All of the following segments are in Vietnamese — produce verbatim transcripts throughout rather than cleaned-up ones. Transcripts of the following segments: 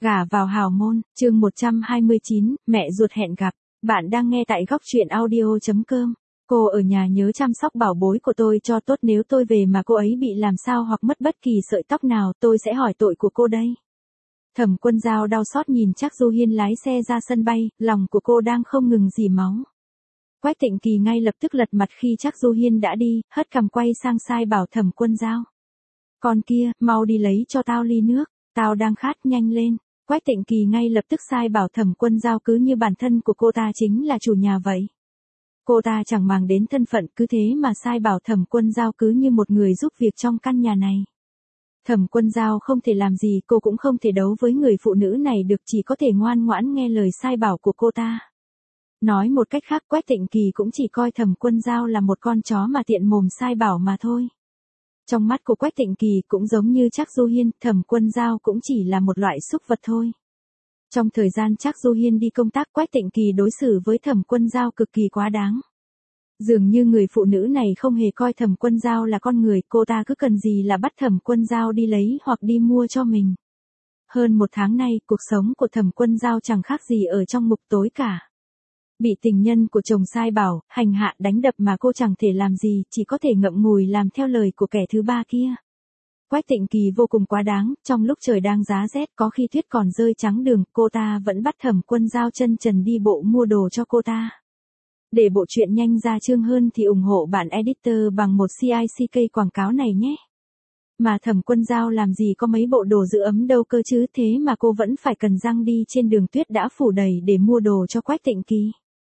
Gả vào hào môn, chương một trăm hai mươi chín, mẹ ruột hẹn gặp. Bạn đang nghe tại góc truyện audio chấm com. Cô ở nhà nhớ chăm sóc bảo bối của tôi cho tốt, nếu tôi về mà cô ấy bị làm sao hoặc mất bất kỳ sợi tóc nào tôi sẽ hỏi tội của cô đây. Thẩm Quân Dao đau xót nhìn Trác Du Hiên lái xe ra sân bay, lòng của cô đang không ngừng rỉ máu. Quách Tịnh Kỳ ngay lập tức lật mặt khi Trác Du Hiên đã đi, hất cằm quay sang sai bảo Thẩm Quân Dao. Con kia, mau đi lấy cho tao ly nước, tao đang khát, nhanh lên. Quách Tịnh Kỳ ngay lập tức sai bảo Thẩm Quân Dao cứ như bản thân của cô ta chính là chủ nhà vậy. Cô ta chẳng màng đến thân phận, cứ thế mà sai bảo Thẩm Quân Dao cứ như một người giúp việc trong căn nhà này. Thẩm Quân Dao không thể làm gì, cô cũng không thể đấu với người phụ nữ này được, chỉ có thể ngoan ngoãn nghe lời sai bảo của cô ta. Nói một cách khác, Quách Tịnh Kỳ cũng chỉ coi Thẩm Quân Dao là một con chó mà tiện mồm sai bảo mà thôi. Trong mắt của Quách Tịnh Kỳ cũng giống như Trác Du Hiên, Thẩm Quân Dao cũng chỉ là một loại súc vật thôi. Trong thời gian Trác Du Hiên đi công tác, Quách Tịnh Kỳ đối xử với Thẩm Quân Dao cực kỳ quá đáng. Dường như người phụ nữ này không hề coi Thẩm Quân Dao là con người, cô ta cứ cần gì là bắt Thẩm Quân Dao đi lấy hoặc đi mua cho mình. Hơn một tháng nay, cuộc sống của Thẩm Quân Dao chẳng khác gì ở trong ngục tối cả. Bị tình nhân của chồng sai bảo, hành hạ đánh đập mà cô chẳng thể làm gì, chỉ có thể ngậm ngùi làm theo lời của kẻ thứ ba kia. Quách Tịnh Kỳ vô cùng quá đáng, trong lúc trời đang giá rét, có khi tuyết còn rơi trắng đường, cô ta vẫn bắt Thẩm Quân Dao chân trần đi bộ mua đồ cho cô ta. Để bộ truyện nhanh ra chương hơn thì ủng hộ bạn editor bằng một xê i xê ca quảng cáo này nhé. Mà Thẩm Quân Dao làm gì có mấy bộ đồ giữ ấm đâu cơ chứ, thế mà cô vẫn phải cần răng đi trên đường tuyết đã phủ đầy để mua đồ cho Quách Tịnh Kỳ.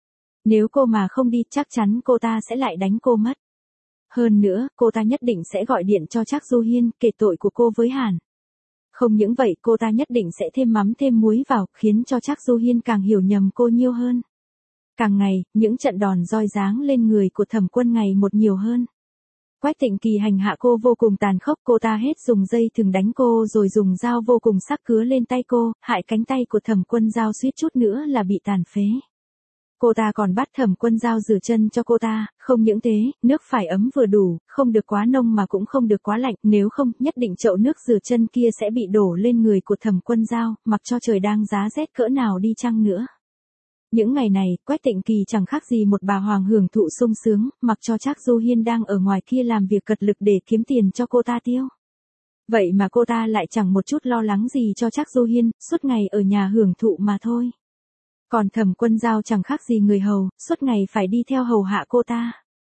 Nếu cô mà không đi, chắc chắn cô ta sẽ lại đánh cô mất. Hơn nữa, cô ta nhất định sẽ gọi điện cho Trác Du Hiên, kể tội của cô với Hàn. Không những vậy, cô ta nhất định sẽ thêm mắm thêm muối vào, khiến cho Trác Du Hiên càng hiểu nhầm cô nhiều hơn. Càng ngày, những trận đòn roi giáng lên người của Thẩm Quân ngày một nhiều hơn. Quách Tịnh Kỳ hành hạ cô vô cùng tàn khốc, cô ta hết dùng dây thừng đánh cô rồi dùng dao vô cùng sắc cứa lên tay cô, hại cánh tay của Thẩm Quân Dao suýt chút nữa là bị tàn phế. Cô ta còn bắt Thẩm Quân Dao rửa chân cho cô ta, không những thế, nước phải ấm vừa đủ, không được quá nông mà cũng không được quá lạnh, nếu không, nhất định chậu nước rửa chân kia sẽ bị đổ lên người của Thẩm Quân Dao, mặc cho trời đang giá rét cỡ nào đi chăng nữa. Những ngày này, Quách Tịnh Kỳ chẳng khác gì một bà hoàng hưởng thụ sung sướng, mặc cho Trác Du Hiên đang ở ngoài kia làm việc cật lực để kiếm tiền cho cô ta tiêu. Vậy mà cô ta lại chẳng một chút lo lắng gì cho Trác Du Hiên, suốt ngày ở nhà hưởng thụ mà thôi. Còn Thẩm Quân Dao chẳng khác gì người hầu, suốt ngày phải đi theo hầu hạ cô ta.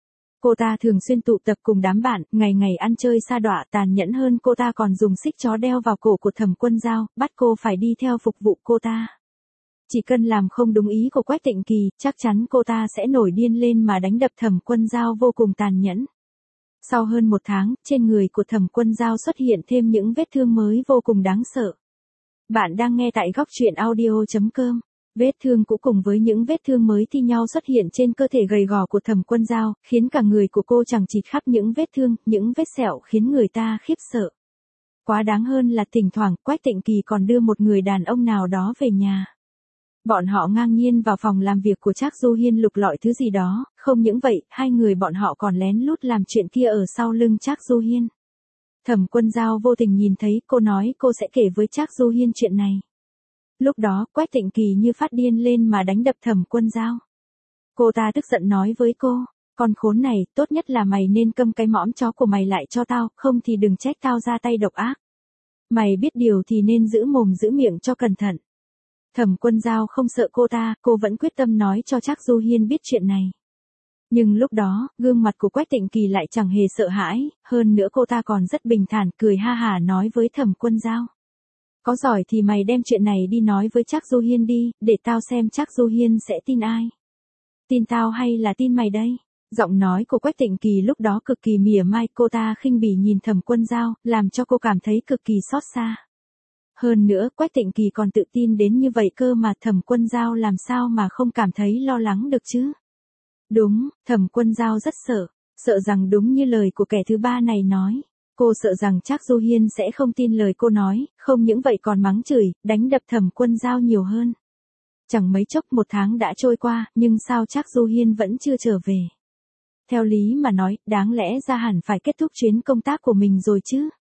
Cô ta thường xuyên tụ tập cùng đám bạn, ngày ngày ăn chơi sa đọa, tàn nhẫn hơn, cô ta còn dùng xích chó đeo vào cổ của Thẩm Quân Dao, bắt cô phải đi theo phục vụ cô ta. Chỉ cần làm không đúng ý của Quách Tịnh Kỳ, chắc chắn cô ta sẽ nổi điên lên mà đánh đập Thẩm Quân Dao vô cùng tàn nhẫn. Sau hơn một tháng, trên người của Thẩm Quân Dao xuất hiện thêm những vết thương mới vô cùng đáng sợ. Bạn đang nghe tại góc truyện audio chấm com. Vết thương cũ cùng với những vết thương mới thi nhau xuất hiện trên cơ thể gầy gò của Thẩm Quân Dao, khiến cả người của cô chẳng chịt khắp những vết thương, những vết sẹo khiến người ta khiếp sợ. Quá đáng hơn là thỉnh thoảng, Quách Tịnh Kỳ còn đưa một người đàn ông nào đó về nhà. Bọn họ ngang nhiên vào phòng làm việc của Trác Du Hiên lục lọi thứ gì đó, không những vậy, hai người bọn họ còn lén lút làm chuyện kia ở sau lưng Trác Du Hiên. Thẩm Quân Dao vô tình nhìn thấy, cô nói cô sẽ kể với Trác Du Hiên chuyện này. Lúc đó, Quách Tịnh Kỳ như phát điên lên mà đánh đập Thẩm Quân Dao. Cô ta tức giận nói với cô, con khốn này, tốt nhất là mày nên câm cái mõm chó của mày lại cho tao, không thì đừng trách tao ra tay độc ác. Mày biết điều thì nên giữ mồm giữ miệng cho cẩn thận. Thẩm Quân Dao không sợ cô ta, cô vẫn quyết tâm nói cho Trác Du Hiên biết chuyện này. Nhưng lúc đó, gương mặt của Quách Tịnh Kỳ lại chẳng hề sợ hãi, hơn nữa cô ta còn rất bình thản, cười ha hả nói với Thẩm Quân Dao. Có giỏi thì mày đem chuyện này đi nói với Trác Du Hiên đi, để tao xem Trác Du Hiên sẽ tin ai. Tin tao hay là tin mày đây? Giọng nói của Quách Tịnh Kỳ lúc đó cực kỳ mỉa mai, cô ta khinh bỉ nhìn Thẩm Quân Dao, làm cho cô cảm thấy cực kỳ xót xa. Hơn nữa, Quách Tịnh Kỳ còn tự tin đến như vậy cơ mà Thẩm Quân Dao làm sao mà không cảm thấy lo lắng được chứ? Đúng, Thẩm Quân Dao rất sợ, sợ rằng đúng như lời của kẻ thứ ba này nói. Cô sợ rằng Trác Du Hiên sẽ không tin lời cô nói, không những vậy còn mắng chửi, đánh đập Thẩm Quân Dao nhiều hơn. Chẳng mấy chốc một tháng đã trôi qua, nhưng sao Trác Du Hiên vẫn chưa trở về? Theo lý mà nói, đáng lẽ ra hẳn phải kết thúc chuyến công tác của mình rồi chứ?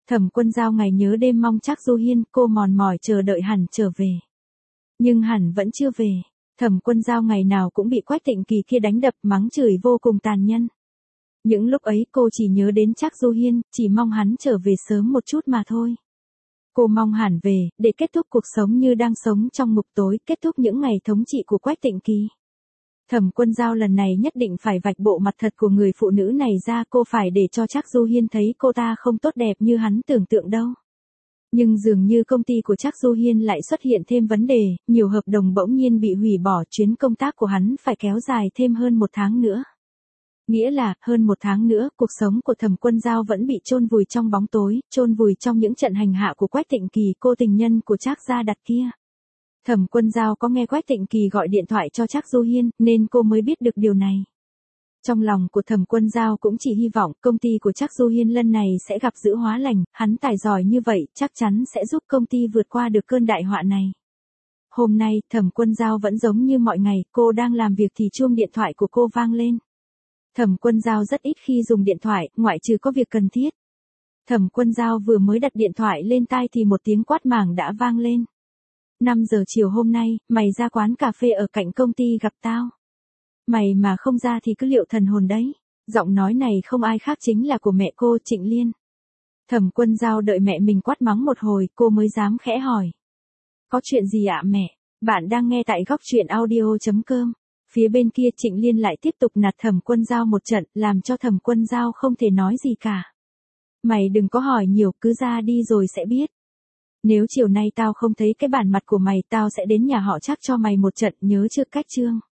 Thẩm Quân Giao ngày nhớ đêm mong Trác Du Hiên, cô mòn mỏi chờ đợi hắn trở về. Nhưng hắn vẫn chưa về. Thẩm Quân Giao ngày nào cũng bị Quách Tịnh Kỳ kia đánh đập mắng chửi vô cùng tàn nhẫn. Những lúc ấy cô chỉ nhớ đến Trác Du Hiên, chỉ mong hắn trở về sớm một chút mà thôi. Cô mong hắn về, để kết thúc cuộc sống như đang sống trong ngục tối, kết thúc những ngày thống trị của Quách Tịnh Kỳ. Thẩm Quân Giao lần này nhất định phải vạch bộ mặt thật của người phụ nữ này ra, cô phải để cho Trác Du Hiên thấy cô ta không tốt đẹp như hắn tưởng tượng đâu. Nhưng dường như công ty của Trác Du Hiên lại xuất hiện thêm vấn đề, nhiều hợp đồng bỗng nhiên bị hủy bỏ, chuyến công tác của hắn phải kéo dài thêm hơn một tháng nữa. Nghĩa là, hơn một tháng nữa, cuộc sống của Thẩm Quân Giao vẫn bị chôn vùi trong bóng tối, chôn vùi trong những trận hành hạ của Quách Tịnh Kỳ, cô tình nhân của Trác gia đặt kia. Thẩm Quân Giao có nghe Quách Tịnh Kỳ gọi điện thoại cho Trác Du Hiên, nên cô mới biết được điều này. Trong lòng của Thẩm Quân Giao cũng chỉ hy vọng công ty của Trác Du Hiên lần này sẽ gặp dữ hóa lành, hắn tài giỏi như vậy, chắc chắn sẽ giúp công ty vượt qua được cơn đại họa này. Hôm nay, Thẩm Quân Giao vẫn giống như mọi ngày, cô đang làm việc thì chuông điện thoại của cô vang lên. Thẩm Quân Giao rất ít khi dùng điện thoại, ngoại trừ có việc cần thiết. Thẩm Quân Giao vừa mới đặt điện thoại lên tai thì một tiếng quát màng đã vang lên. năm giờ chiều hôm nay, mày ra quán cà phê ở cạnh công ty gặp tao. Mày mà không ra thì cứ liệu thần hồn đấy. Giọng nói này không ai khác chính là của mẹ cô, Trịnh Liên. Thẩm Quân Giao đợi mẹ mình quát mắng một hồi, cô mới dám khẽ hỏi. Có chuyện gì ạ mẹ? Bạn đang nghe tại góc truyện audio chấm com. Phía bên kia Trịnh Liên lại tiếp tục nạt Thẩm Quân Giao một trận, làm cho Thẩm Quân Giao không thể nói gì cả. Mày đừng có hỏi nhiều, cứ ra đi rồi sẽ biết. Nếu chiều nay tao không thấy cái bản mặt của mày, tao sẽ đến nhà họ Trác cho mày một trận, nhớ chưa cách chương.